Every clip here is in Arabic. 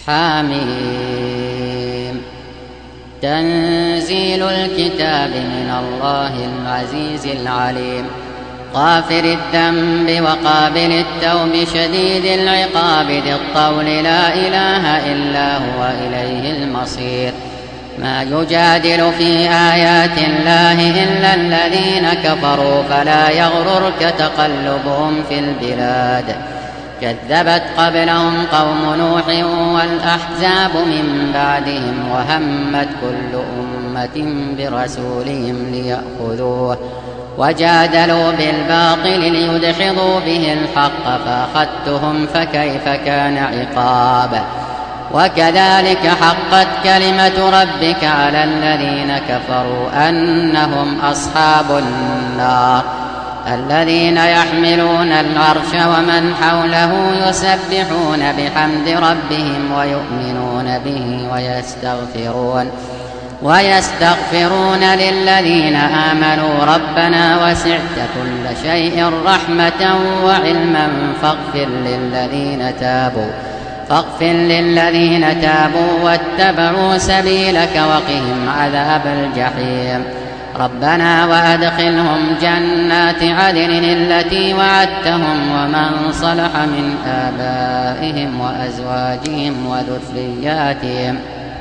حميم. تنزيل الكتاب من الله العزيز العليم. غافر الذنب وقابل التوب شديد العقاب ذي الطول لا إله إلا هو إليه المصير. ما يجادل في آيات الله إلا الذين كفروا فلا يغررك تقلبهم في البلاد. كذبت قبلهم قوم نوح والأحزاب من بعدهم وهمت كل أمة برسولهم ليأخذوه وجادلوا بالباطل ليدحضوا به الحق فأخذتهم فكيف كان عقاب. وكذلك حقت كلمة ربك على الذين كفروا أنهم أصحاب النار. الذين يحملون العرش ومن حوله يسبحون بحمد ربهم ويؤمنون به ويستغفرون للذين آمنوا ربنا وسعت كل شيء رحمة وعلما فاغفر للذين تابوا واتبعوا سبيلك وقهم عذاب الجحيم. ربنا وأدخلهم جنات عدن التي وعدتهم ومن صلح من آبائهم وأزواجهم وذرياتهم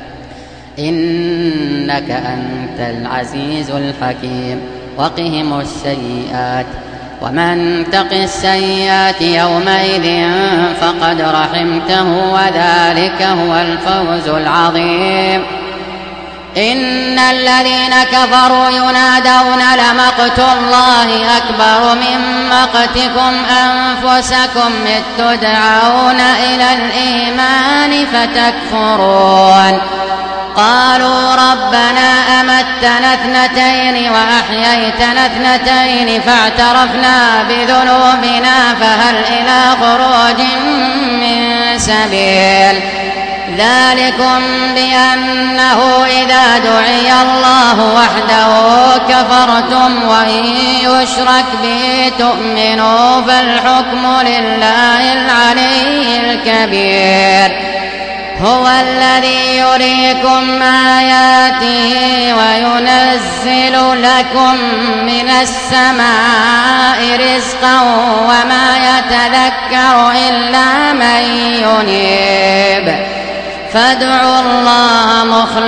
إنك أنت العزيز الحكيم. وقهم السيئات ومن تق السيئات يومئذ فقد رحمته وذلك هو الفوز العظيم. إن الذين كفروا ينادون لمقت الله أكبر من مقتكم أنفسكم إذ تدعون إلى الإيمان فتكفرون. قالوا ربنا أمتنا اثنتين وأحييتنا اثنتين فاعترفنا بذنوبنا فهل إلى خروج من سبيل. ذلكم بأنه إذا دعي الله وحده كفرتم وإن يشرك به تؤمنوا فالحكم لله العلي الكبير. هو الذي يريكم آياته وينزل لكم من السماء رزقا وما يتذكر إلا من ينيب. فادعوا الله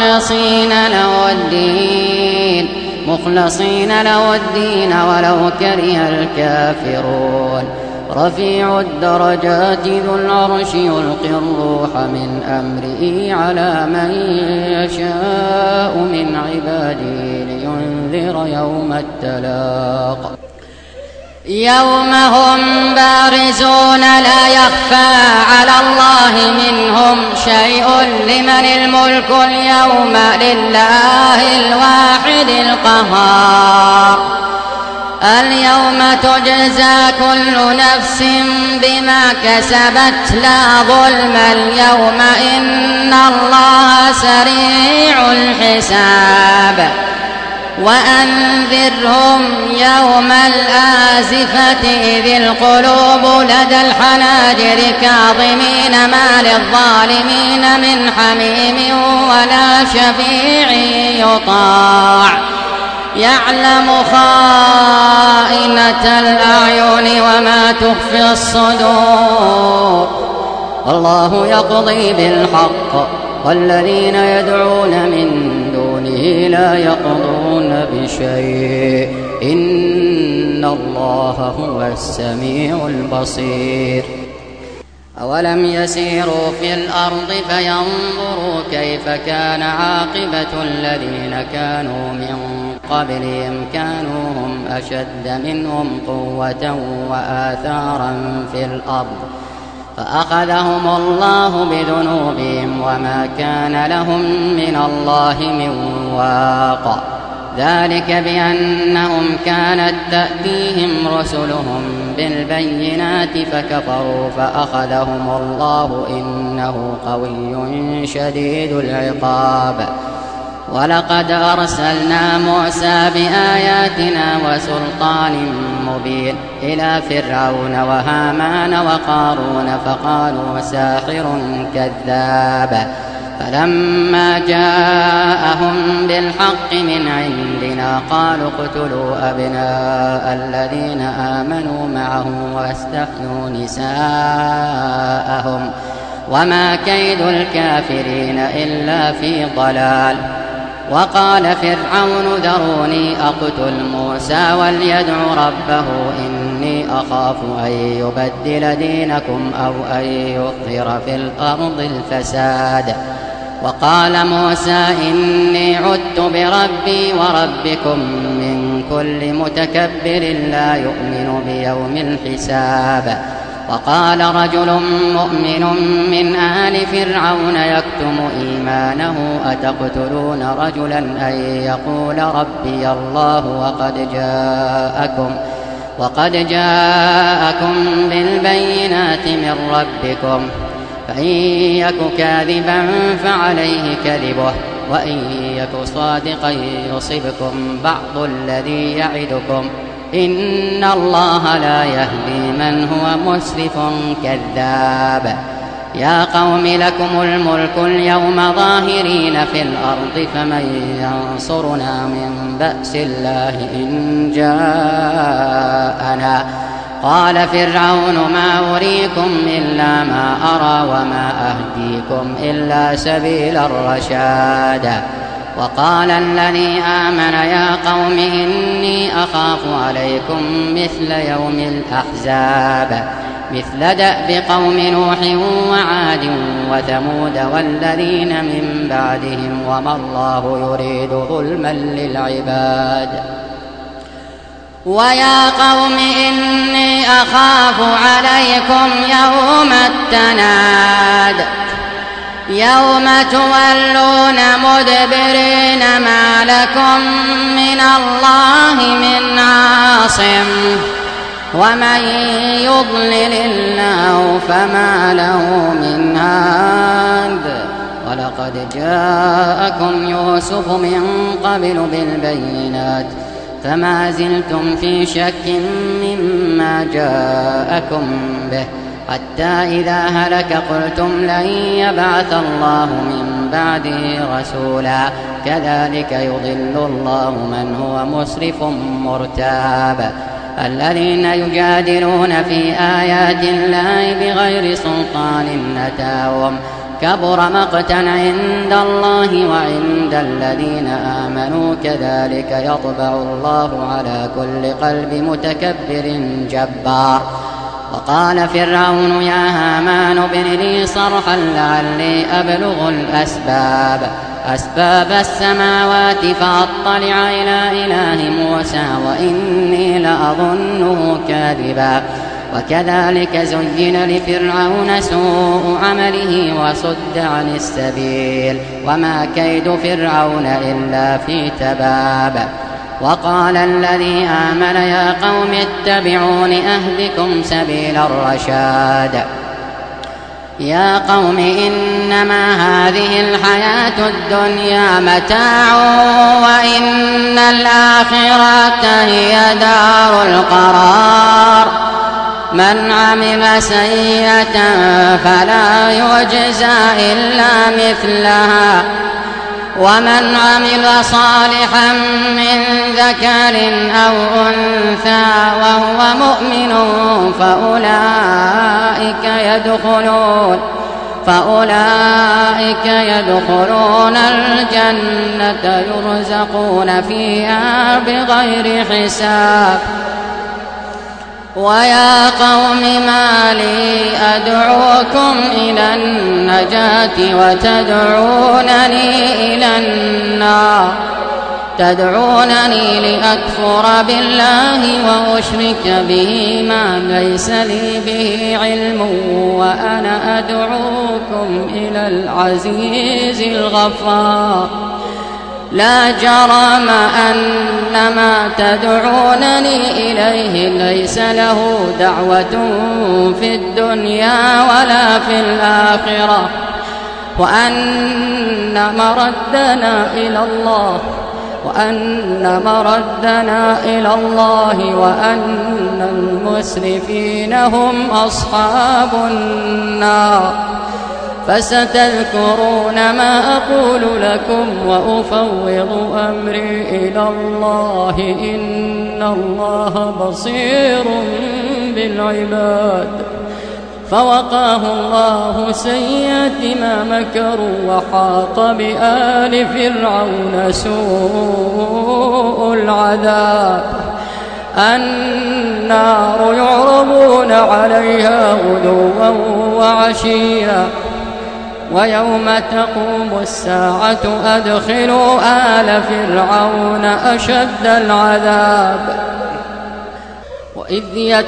مخلصين له الدين ولو كره الكافرون. رفيع الدرجات ذو العرش يلقي الروح من أمره على من يشاء من عباده لينذر يوم التلاق. يوم هم بارزون لا يخفى على الله منهم شيء لمن الملك اليوم لله الواحد القهار. اليوم تجزى كل نفس بما كسبت لا ظلم اليوم إن الله سريع الحساب. وأنذرهم يوم الآزفة إذ القلوب لدى الحناجر كاظمين ما للظالمين من حميم ولا شفيع يطاع. يعلم خائنة الأعين وما تخفي الصدور. الله يقضي بالحق والذين يدعون من دونه لا يقضون بشيء إن الله هو السميع البصير. أولم يسيروا في الأرض فينظروا كيف كان عاقبة الذين كانوا من قبلهم كانوا هم أشد منهم قوة وآثارا في الأرض فأخذهم الله بذنوبهم وما كان لهم من الله من واق. ذلك بأنهم كانت تأتيهم رسلهم بالبينات فكفروا فأخذهم الله إنه قوي شديد العقاب. ولقد أرسلنا موسى بآياتنا وسلطان مبين إلى فرعون وهامان وقارون فقالوا ساحر كذاب فلما جاءهم بالحق من عندنا قالوا اقتلوا أبناء الذين آمنوا معه واستحيوا نساءهم وما كيد الكافرين إلا في ضلال. وقال فرعون ذروني أقتل موسى وليدع ربه إني أخاف أن يبدل دينكم أو أن يظهر في الأرض الفساد. وقال موسى إني عدت بربي وربكم من كل متكبر لا يؤمن بيوم الحساب. وقال رجل مؤمن من آل فرعون يكتم إيمانه أتقتلون رجلا أن يقول ربي الله وقد جاءكم بالبينات من ربكم فإن يك كاذبا فعليه كذبه وإن يك صادقا يصبكم بعض الذي يعدكم إن الله لا يهدي من هو مسرف كذاب. يا قوم لكم الملك اليوم ظاهرين في الأرض فمن ينصرنا من بأس الله إن جاءنا. قال فرعون ما أريكم إلا ما أرى وما أهديكم إلا سبيل الرشاد. وقال الذي آمن يا قوم إني أخاف عليكم مثل يوم الأحزاب مثل دأب قوم نوح وعاد وثمود والذين من بعدهم وما الله يريد ظلما للعباد. ويا قوم إني أخاف عليكم يوم التناد يوم تولون مدبرين ما لكم من الله من عاصم ومن يضلل الله فما له من هاد. ولقد جاءكم يوسف من قبل بالبينات فما زلتم في شك مما جاءكم به حتى إذا هلك قلتم لن يبعث الله من بعده رسولا كذلك يضل الله من هو مسرف مرتاب. الذين يجادلون في آيات الله بغير سلطان أتاهم كبر مقتا عند الله وعند الذين آمنوا كذلك يطبع الله على كل قلب متكبر جبار. وقال فرعون يا هامان ابن لي صرحا لعلي أبلغ أسباب السماوات فأطلع إلى إله موسى وإني لأظنه كاذبا. وكذلك زين لفرعون سوء عمله وصد عن السبيل وما كيد فرعون إلا في تباب. وقال الذي آمن يا قوم اتبعون أهدكم سبيل الرشاد. يا قوم إنما هذه الحياة الدنيا متاع وإن الآخرة هي دار القرار. من عمل سيئة فلا يجزى إلا مثلها ومن عمل صالحا من ذكر أو أنثى وهو مؤمن فأولئك يدخلون الجنة يرزقون فيها بغير حساب. ويا قوم ما لي أدعوكم إلى النجاة وتدعونني إلى النار تدعونني لأكفر بالله وأشرك به ما ليس لي به علم وأنا أدعوكم إلى العزيز الغفار. لا جرم أن ما تدعونني إليه ليس له دعوة في الدنيا ولا في الآخرة وأن مردنا إلى الله وأن المسرفين هم أصحاب النار. فستذكرون ما أقول لكم وأفوض أمري إلى الله إن الله بصير بالعباد. فوقاه الله سيئات ما مكروا وحاق بآل فرعون سوء العذاب. النار يعرضون عليها غدوا وعشيا ويوم تقوم الساعة أدخلوا آل فرعون أشد العذاب. وإذ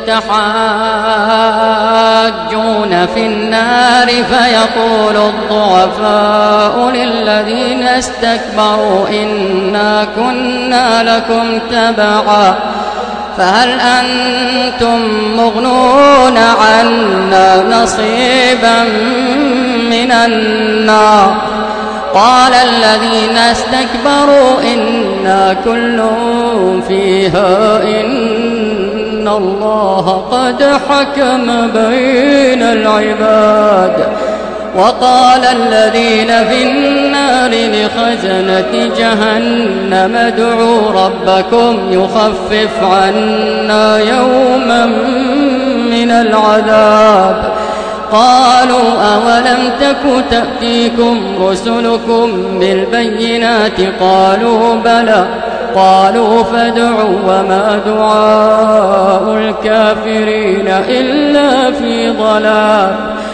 يتحاجون في النار فيقول الضعفاء للذين استكبروا إنا كنا لكم تبعا فهل أنتم مغنون عنا نصيبا من النار. قال الذين استكبروا إنا كل فيها إن الله قد حكم بين العباد. وقال الذين في النار لخزنة جهنم ادعوا ربكم يخفف عنا يوما من العذاب. قالوا أولم تك تأتيكم رسلكم بالبينات قالوا بلى قالوا فادعوا وما دعاء الكافرين إلا في ضلال.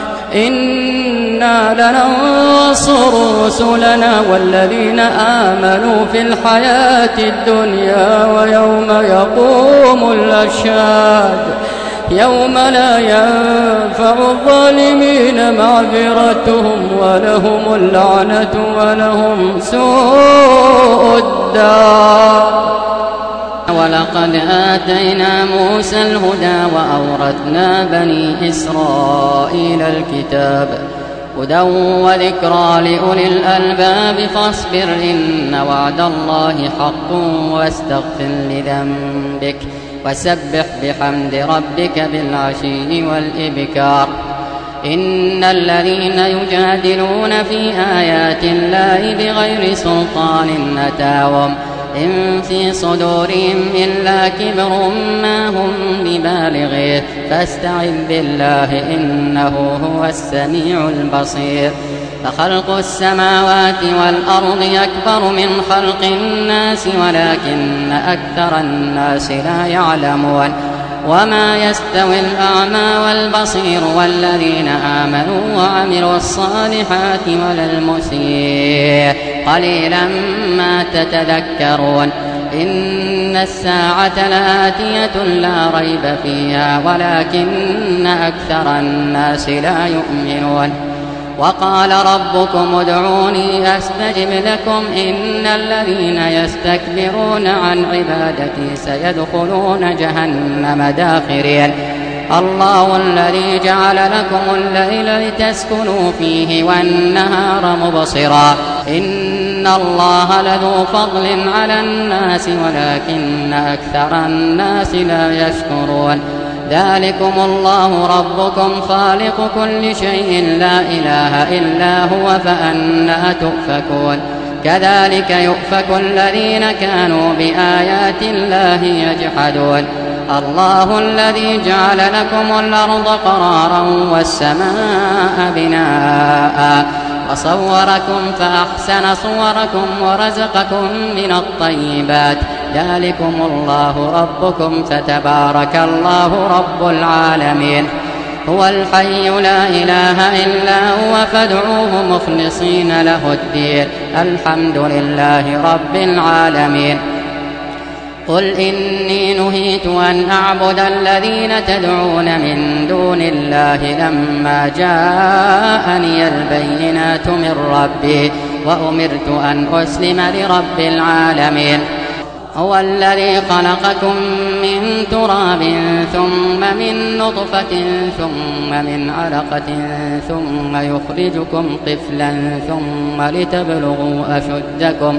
إنا لننصر رسلنا والذين آمنوا في الحياة الدنيا ويوم يقوم الأشهاد يوم لا ينفع الظالمين معذرتهم ولهم اللعنة ولهم سوء الدار. ولقد آتينا موسى الهدى وأورثنا بني إسرائيل الكتاب هدى وذكرى لأولي الألباب. فاصبر إن وعد الله حق واستغفر لذنبك وسبح بحمد ربك بالعشي والإبكار. إن الذين يجادلون في آيات الله بغير سلطان أتاهم إن في صدورهم إلا كبر ما هم ببالغيه فاستعذ بالله إنه هو السميع البصير. فخلق السماوات والأرض أكبر من خلق الناس ولكن أكثر الناس لا يعلمون. وما يستوي الأعمى والبصير والذين آمنوا وعملوا الصالحات ولا المسيء قليلا ما تتذكرون. إن الساعة لآتية لا ريب فيها ولكن أكثر الناس لا يؤمنون. وقال ربكم ادعوني أستجب لكم إن الذين يستكبرون عن عبادتي سيدخلون جهنم داخرين. الله الذي جعل لكم الليل لتسكنوا فيه والنهار مبصرا إن الله لذو فضل على الناس ولكن أكثر الناس لا يشكرون. ذلكم الله ربكم خالق كل شيء لا إله إلا هو فأنى تؤفكون. كذلك يؤفك الذين كانوا بآيات الله يجحدون. الله الذي جعل لكم الأرض قرارا والسماء بناء وصوركم فأحسن صوركم ورزقكم من الطيبات. ذلكم الله ربكم فتبارك الله رب العالمين. هو الحي لا إله إلا هو فادعوه مخلصين له الدين الحمد لله رب العالمين. قل إني نهيت أن أعبد الذين تدعون من دون الله لما جاءني البينات من ربي وأمرت أن أسلم لرب العالمين. هو الذي خلقكم من تراب ثم من نطفة ثم من علقة ثم يخرجكم طفلا ثم لتبلغوا أشدكم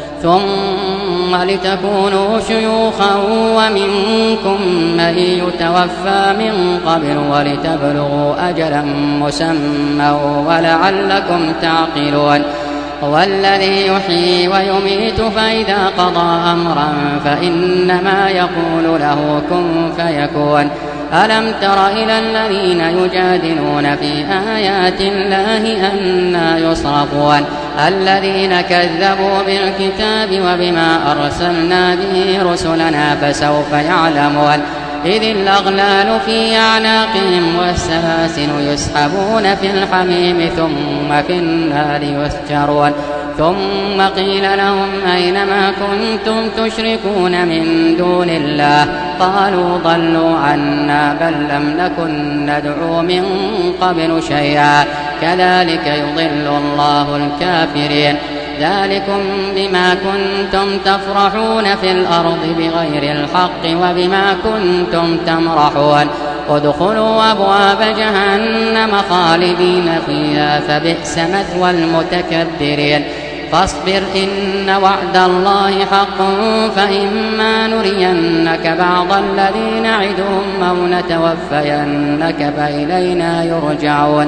ثم لتكونوا شيوخا ومنكم من يتوفى من قبل ولتبلغوا أجلا مسمى ولعلكم تعقلون هو الذي يحيي ويميت فإذا قضى أمرا فإنما يقول له كن فيكون ألم تر إلى الذين يجادلون في آيات الله أنى يصرفون الذين كذبوا بالكتاب وبما أرسلنا به رسلنا فسوف يعلمون إذ الأغلال في أعناقهم والسلاسل يسحبون في الحميم ثم في النار يسجرون ثم قيل لهم أين ما كنتم تشركون من دون الله قالوا ضلوا عنا بل لم نكن ندعو من قبل شيئا كذلك يضل الله الكافرين ذلكم بما كنتم تفرحون في الأرض بغير الحق وبما كنتم تمرحون ادخلوا أبواب جهنم خالدين فيها فبئس مثوى المتكبرين فاصبر إن وعد الله حق فإما نرينك بعض الذي نعدهم أو نتوفينك فإلينا يرجعون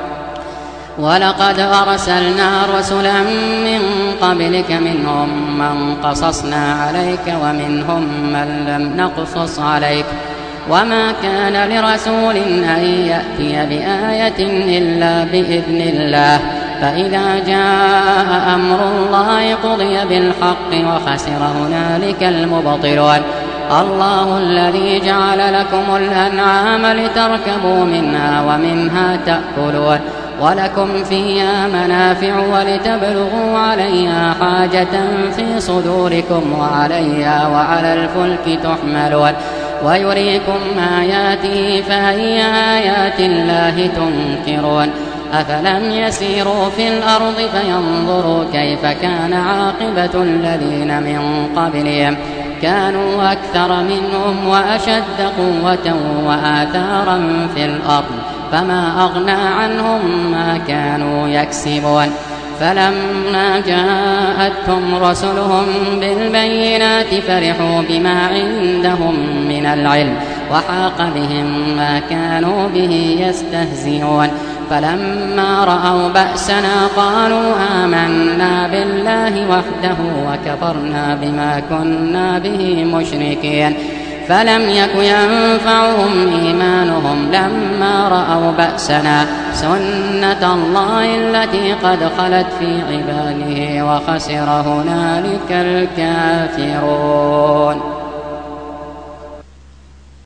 ولقد أرسلنا رسلا من قبلك منهم من قصصنا عليك ومنهم من لم نقصص عليك وما كان لرسول أن يأتي بآية إلا بإذن الله فإذا جاء أمر الله قضي بالحق وخسر هنالك المبطلون الله الذي جعل لكم الأنعام لتركبوا منها ومنها تأكلون ولكم فيها منافع ولتبلغوا عليها حاجة في صدوركم وعليها وعلى الفلك تحملون ويريكم آياته فأي آيات الله تنكرون أفلم يسيروا في الأرض فينظروا كيف كان عاقبة الذين من قبلهم كانوا أكثر منهم وأشد قوة وآثارا في الأرض فما أغنى عنهم ما كانوا يكسبون فلما جاءتهم رسلهم بالبينات فرحوا بما عندهم من العلم وحاق بهم ما كانوا به يستهزئون فلما رأوا بأسنا قالوا آمنا بالله وحده وكفرنا بما كنا به مشركين فلم يك ينفعهم إيمانهم لما رأوا بأسنا سنة الله التي قد خلت في عباده وخسر هنالك الكافرون.